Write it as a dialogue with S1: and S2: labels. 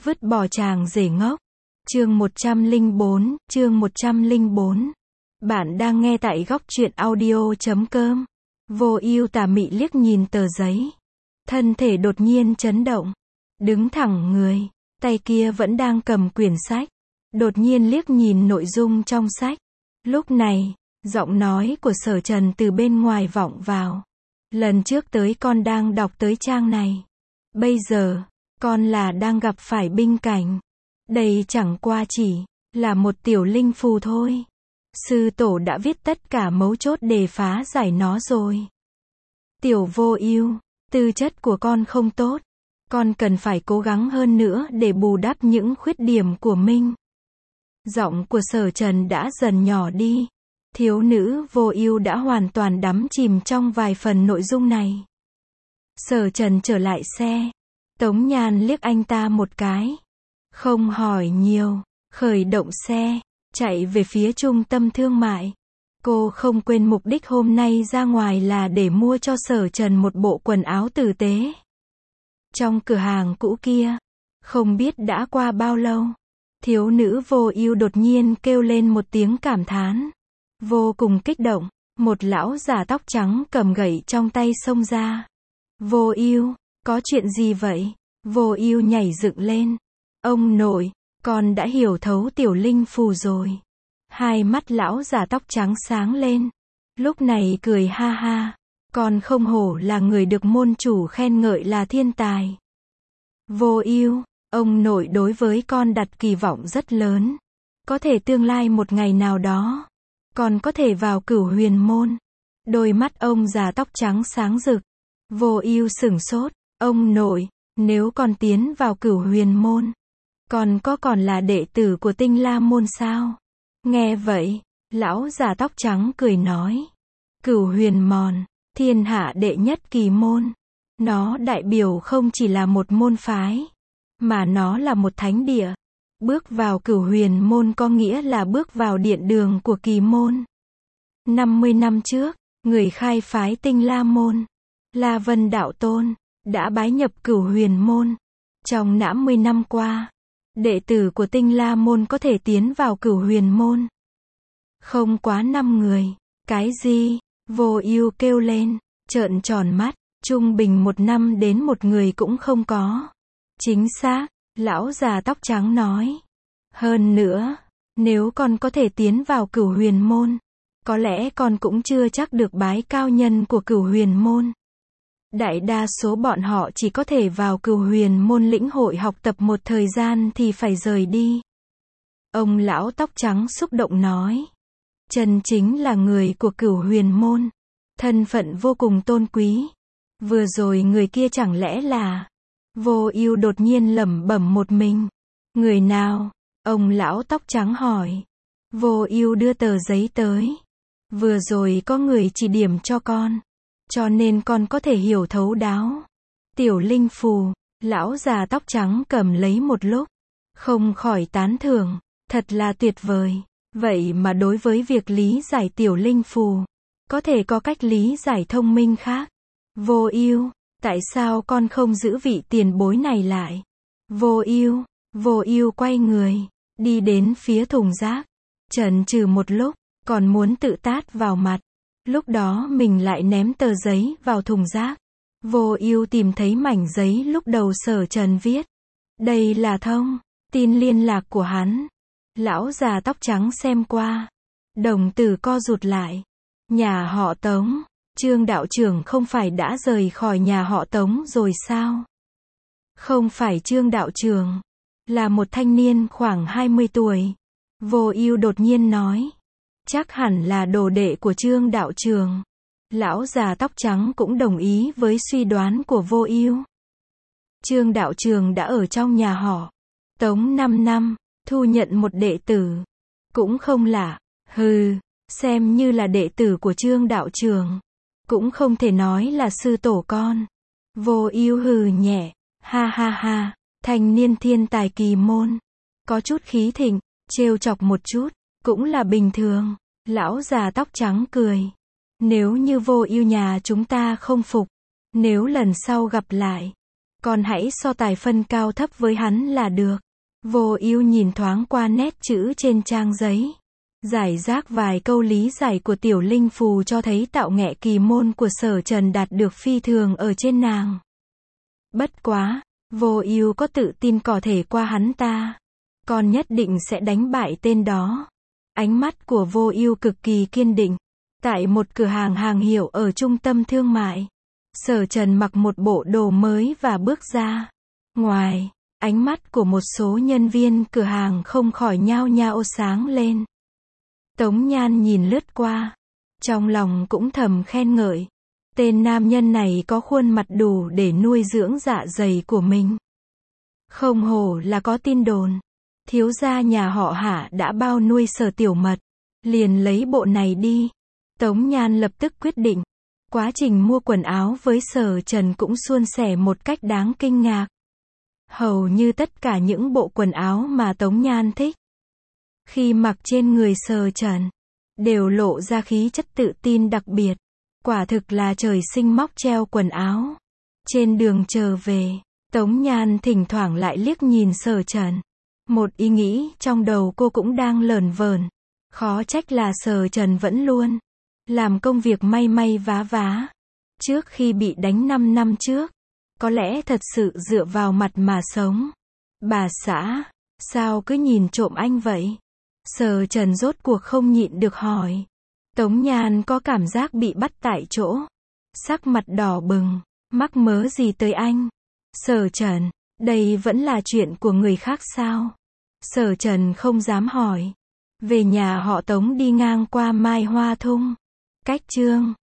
S1: Vứt bỏ chàng rể ngốc. Chương 104. Bạn đang nghe tại góc truyện audio.com. Vô ưu tà mị liếc nhìn tờ giấy. Thân thể đột nhiên chấn động. Đứng thẳng người. Tay kia vẫn đang cầm quyển sách. Đột nhiên liếc nhìn nội dung trong sách. Lúc này, giọng nói của Sở Trần từ bên ngoài vọng vào. Lần trước tới con đang đọc tới trang này. Bây giờ, con là đang gặp phải binh cảnh. Đây chẳng qua chỉ là một tiểu linh phù thôi. Sư tổ đã viết tất cả mấu chốt để phá giải nó rồi. Tiểu Vô Ưu, tư chất của con không tốt. Con cần phải cố gắng hơn nữa để bù đắp những khuyết điểm của mình. Giọng của Sở Trần đã dần nhỏ đi. Thiếu nữ Vô Ưu đã hoàn toàn đắm chìm trong vài phần nội dung này. Sở Trần trở lại xe. Tống Nhan liếc anh ta một cái. Không hỏi nhiều, khởi động xe, chạy về phía trung tâm thương mại. Cô không quên mục đích hôm nay ra ngoài là để mua cho Sở Trần một bộ quần áo tử tế. Trong cửa hàng cũ kia, không biết đã qua bao lâu, thiếu nữ Vô Ưu đột nhiên kêu lên một tiếng cảm thán. Vô cùng kích động, một lão già tóc trắng cầm gậy trong tay xông ra. Vô Ưu, có chuyện gì vậy? Vô Ưu nhảy dựng lên. Ông nội, con đã hiểu thấu tiểu linh phù rồi. Hai mắt lão già tóc trắng sáng lên. Lúc này cười ha ha. Con không hổ là người được môn chủ khen ngợi là thiên tài. Vô Ưu, ông nội đối với con đặt kỳ vọng rất lớn. Có thể tương lai một ngày nào đó, con có thể vào Cửu Huyền môn. Đôi mắt ông già tóc trắng sáng rực. Vô Ưu sửng sốt. Ông nội, nếu con tiến vào Cửu Huyền môn, con có còn là đệ tử của Tinh La môn sao? Nghe vậy, lão già tóc trắng cười nói. Cửu Huyền môn, thiên hạ đệ nhất kỳ môn. Nó đại biểu không chỉ là một môn phái, mà nó là một thánh địa. Bước vào Cửu Huyền môn có nghĩa là bước vào điện đường của kỳ môn. 50 năm trước, người khai phái Tinh La môn, La Vân đạo tôn, đã bái nhập Cửu Huyền môn. Trong 50 năm qua, đệ tử của Tinh La môn có thể tiến vào Cửu Huyền môn không quá 5 người. Cái gì? Vô Ưu kêu lên, trợn tròn mắt. Trung bình 1 năm đến 1 người cũng không có. Chính xác, lão già tóc trắng nói. Hơn nữa, nếu con có thể tiến vào Cửu Huyền môn, có lẽ con cũng chưa chắc được bái cao nhân của Cửu Huyền môn. Đại đa số bọn họ chỉ có thể vào Cửu Huyền môn lĩnh hội học tập một thời gian thì phải rời đi. Ông lão tóc trắng xúc động nói. Chân chính là người của Cửu Huyền môn. Thân phận vô cùng tôn quý. Vừa rồi người kia chẳng lẽ là... Vô Ưu đột nhiên lẩm bẩm một mình. Người nào? Ông lão tóc trắng hỏi. Vô Ưu đưa tờ giấy tới. Vừa rồi có người chỉ điểm cho con, cho nên con có thể hiểu thấu đáo. Tiểu linh phù, lão già tóc trắng cầm lấy một lúc, không khỏi tán thưởng, thật là tuyệt vời. Vậy mà đối với việc lý giải tiểu linh phù, có thể có cách lý giải thông minh khác. Vô Ưu, tại sao con không giữ vị tiền bối này lại? Vô Ưu quay người, đi đến phía thùng rác, chần chừ một lúc, còn muốn tự tát vào mặt. Lúc đó mình lại ném tờ giấy vào thùng rác. Vô Ưu tìm thấy mảnh giấy lúc đầu Sở Trần viết. Đây là thông tin liên lạc của hắn. Lão già tóc trắng xem qua, đồng tử co rụt lại. Nhà họ Tống, Trương đạo trưởng không phải đã rời khỏi nhà họ Tống rồi sao? Không phải Trương đạo trưởng, là một thanh niên khoảng 20 tuổi. Vô Ưu đột nhiên nói. Chắc hẳn là đồ đệ của Trương đạo trưởng. Lão già tóc trắng cũng đồng ý với suy đoán của Vô Ưu. Trương đạo trưởng đã ở trong nhà họ Tống 5 năm, thu nhận một đệ tử. Cũng không lạ. Hừ, xem như là đệ tử của Trương đạo trưởng, cũng không thể nói là sư tổ con. Vô Ưu hừ nhẹ. Ha ha ha, thanh niên thiên tài kỳ môn, có chút khí thịnh, trêu chọc một chút, cũng là bình thường. Lão già tóc trắng cười. Nếu như Vô Ưu nhà chúng ta không phục, nếu lần sau gặp lại, Con hãy so tài phân cao thấp với hắn là được. Vô Ưu nhìn thoáng qua nét chữ trên trang giấy. Giải rác vài câu lý giải của Tiểu Linh Phù cho thấy tạo nghệ kỳ môn của Sở Trần đạt được phi thường ở trên nàng. Bất quá, Vô Ưu có tự tin có thể qua hắn ta. Con nhất định sẽ đánh bại tên đó. Ánh mắt của Vô Ưu cực kỳ kiên định. Tại một cửa hàng hàng hiệu ở trung tâm thương mại, Sở Trần mặc một bộ đồ mới và bước ra. Ngoài, ánh mắt của một số nhân viên cửa hàng không khỏi nhao nhao sáng lên. Tống Nhan nhìn lướt qua, trong lòng cũng thầm khen ngợi. Tên nam nhân này có khuôn mặt đủ để nuôi dưỡng dạ dày của mình. Không hổ là có tin đồn. Thiếu gia nhà họ Hạ đã bao nuôi Sở Tiểu Mật. Liền lấy bộ này đi. Tống Nhan lập tức quyết định. Quá trình mua quần áo với Sở Trần cũng suôn sẻ một cách đáng kinh ngạc. Hầu như tất cả những bộ quần áo mà Tống Nhan thích, khi mặc trên người Sở Trần, đều lộ ra khí chất tự tin đặc biệt. Quả thực là trời sinh móc treo quần áo. Trên đường trở về, Tống Nhan thỉnh thoảng lại liếc nhìn Sở Trần. Một ý nghĩ trong đầu cô cũng đang lởn vởn. Khó trách là Sở Trần vẫn luôn làm công việc may may vá vá. Trước khi bị đánh 5 năm trước, có lẽ thật sự dựa vào mặt mà sống. Bà xã, sao cứ nhìn trộm anh vậy? Sở Trần rốt cuộc không nhịn được hỏi. Tống Nhan có cảm giác bị bắt tại chỗ. Sắc mặt đỏ bừng, mắc mớ gì tới anh? Sở Trần, đây vẫn là chuyện của người khác sao? Sở Trần không dám hỏi. Về nhà họ Tống đi ngang qua Mai Hoa Thung. Cách Chương